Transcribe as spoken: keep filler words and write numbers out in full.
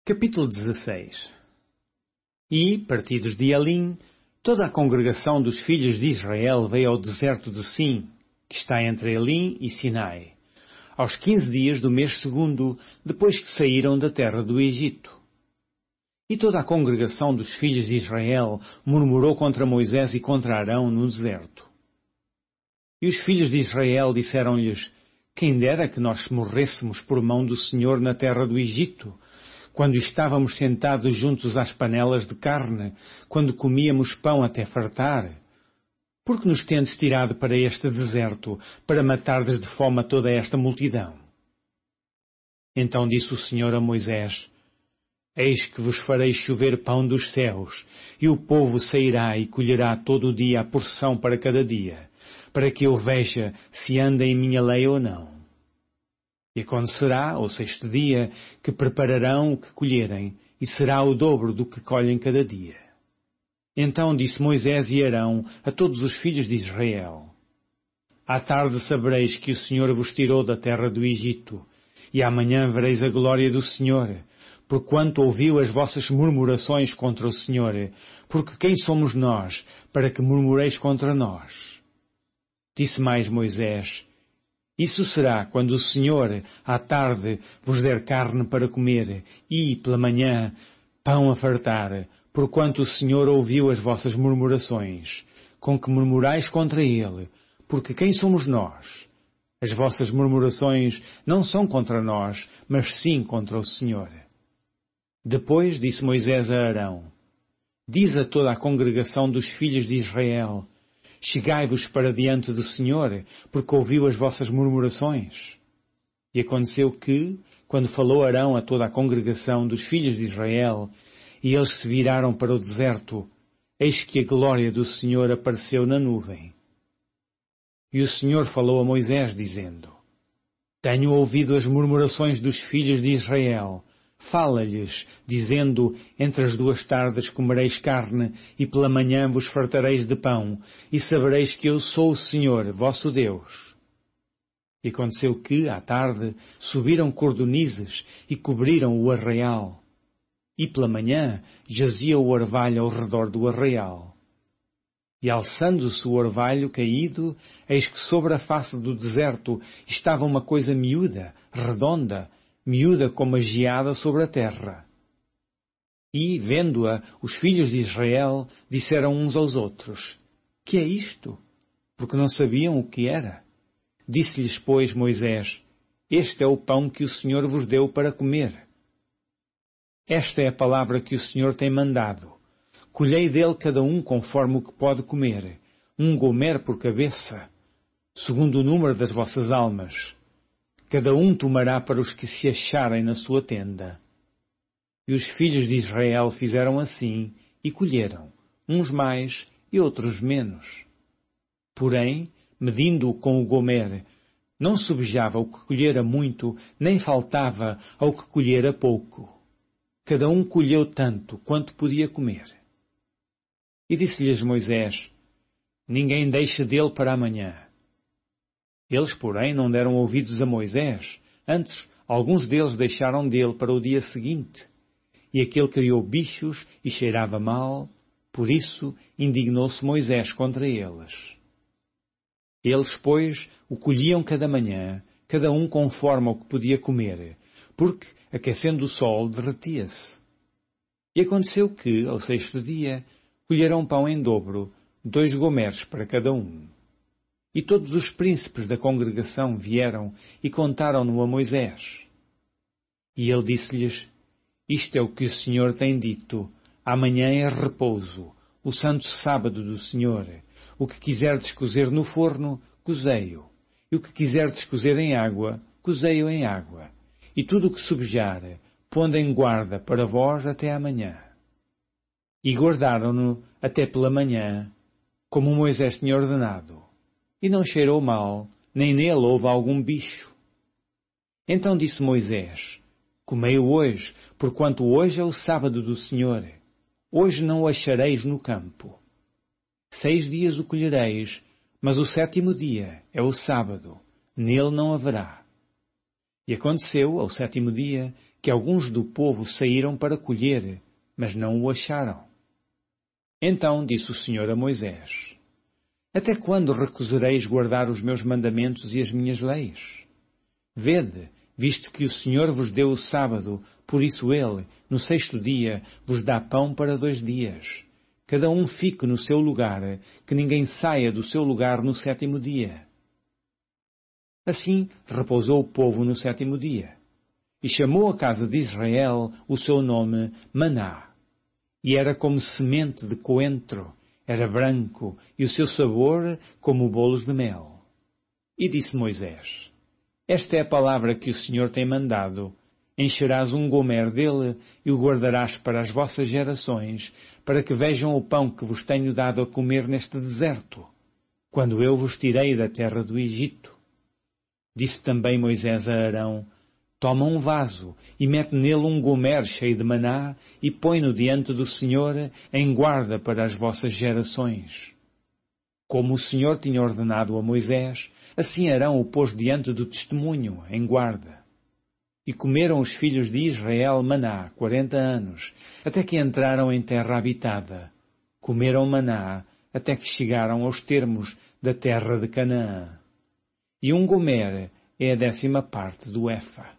Capítulo dezesseis. E, partidos de Elim, toda a congregação dos filhos de Israel veio ao deserto de Sim, que está entre Elim e Sinai, aos quinze dias do mês segundo, depois que saíram da terra do Egito. E toda a congregação dos filhos de Israel murmurou contra Moisés e contra Arão no deserto. E os filhos de Israel disseram-lhes: Quem dera que nós morrêssemos por mão do Senhor na terra do Egito, quando estávamos sentados juntos às panelas de carne, quando comíamos pão até fartar. Por que nos tendes tirado para este deserto, para matardes de fome a toda esta multidão? Então disse o Senhor a Moisés: Eis que vos farei chover pão dos céus, e o povo sairá e colherá todo o dia a porção para cada dia, para que eu veja se anda em minha lei ou não. E acontecerá, ao sexto dia, que prepararão o que colherem, e será o dobro do que colhem cada dia. Então disse Moisés e Arão a todos os filhos de Israel: À tarde sabereis que o Senhor vos tirou da terra do Egito, e amanhã vereis a glória do Senhor, porquanto ouviu as vossas murmurações contra o Senhor, porque quem somos nós, para que murmureis contra nós? Disse mais Moisés: Isso será quando o Senhor, à tarde, vos der carne para comer, e, pela manhã, pão a fartar, porquanto o Senhor ouviu as vossas murmurações, com que murmurais contra Ele, porque quem somos nós? As vossas murmurações não são contra nós, mas sim contra o Senhor. Depois disse Moisés a Arão: Diz a toda a congregação dos filhos de Israel: Chegai-vos para diante do Senhor, porque ouviu as vossas murmurações. E aconteceu que, quando falou Arão a toda a congregação dos filhos de Israel, e eles se viraram para o deserto, eis que a glória do Senhor apareceu na nuvem. E o Senhor falou a Moisés, dizendo: Tenho ouvido as murmurações dos filhos de Israel. Fala-lhes, dizendo: Entre as duas tardes comereis carne, e pela manhã vos fartareis de pão, e sabereis que eu sou o Senhor, vosso Deus. E aconteceu que, à tarde, subiram cordonizes e cobriram o arraial. E pela manhã jazia o orvalho ao redor do arraial. E alçando-se o orvalho caído, eis que sobre a face do deserto estava uma coisa miúda, redonda, miúda como a geada sobre a terra. E, vendo-a, os filhos de Israel disseram uns aos outros: Que é isto? Porque não sabiam o que era. Disse-lhes, pois, Moisés: Este é o pão que o Senhor vos deu para comer. Esta é a palavra que o Senhor tem mandado. Colhei dele cada um conforme o que pode comer, um gomer por cabeça, segundo o número das vossas almas. Cada um tomará para os que se acharem na sua tenda. E os filhos de Israel fizeram assim, e colheram, uns mais e outros menos. Porém, medindo-o com o gomer, não subjava o que colhera muito, nem faltava ao que colhera pouco. Cada um colheu tanto quanto podia comer. E disse-lhes Moisés: Ninguém deixe dele para amanhã. Eles, porém, não deram ouvidos a Moisés, antes alguns deles deixaram dele para o dia seguinte. E aquele criou bichos e cheirava mal, por isso indignou-se Moisés contra eles. Eles, pois, o colhiam cada manhã, cada um conforme ao que podia comer, porque, aquecendo o sol, derretia-se. E aconteceu que, ao sexto dia, colheram pão em dobro, dois gomeres para cada um. E todos os príncipes da congregação vieram e contaram-no a Moisés. E ele disse-lhes: Isto é o que o Senhor tem dito: Amanhã é repouso, o santo sábado do Senhor. O que quiserdes cozer no forno, cozei-o. E o que quiserdes cozer em água, cozei-o em água. E tudo o que subjar, pondo em guarda para vós até amanhã. E guardaram-no até pela manhã, como Moisés tinha ordenado. E não cheirou mal, nem nele houve algum bicho. Então disse Moisés: Comei-o hoje, porquanto hoje é o sábado do Senhor. Hoje não o achareis no campo. Seis dias o colhereis, mas o sétimo dia é o sábado, nele não haverá. E aconteceu, ao sétimo dia, que alguns do povo saíram para colher, mas não o acharam. Então disse o Senhor a Moisés: Até quando recusareis guardar os meus mandamentos e as minhas leis? Vede, visto que o Senhor vos deu o sábado, por isso ele, no sexto dia, vos dá pão para dois dias. Cada um fique no seu lugar, que ninguém saia do seu lugar no sétimo dia. Assim repousou o povo no sétimo dia, e chamou a casa de Israel o seu nome Maná. E era como semente de coentro, era branco, e o seu sabor como bolos de mel. E disse Moisés: Esta é a palavra que o Senhor tem mandado. Encherás um gomer dele e o guardarás para as vossas gerações, para que vejam o pão que vos tenho dado a comer neste deserto, quando eu vos tirei da terra do Egito. Disse também Moisés a Arão: Toma um vaso e mete nele um gomer cheio de maná e põe-no diante do Senhor em guarda para as vossas gerações. Como o Senhor tinha ordenado a Moisés, assim Arão o pôs diante do testemunho, em guarda. E comeram os filhos de Israel maná quarenta anos, até que entraram em terra habitada. Comeram maná até que chegaram aos termos da terra de Canaã. E um gomer é a décima parte do efa.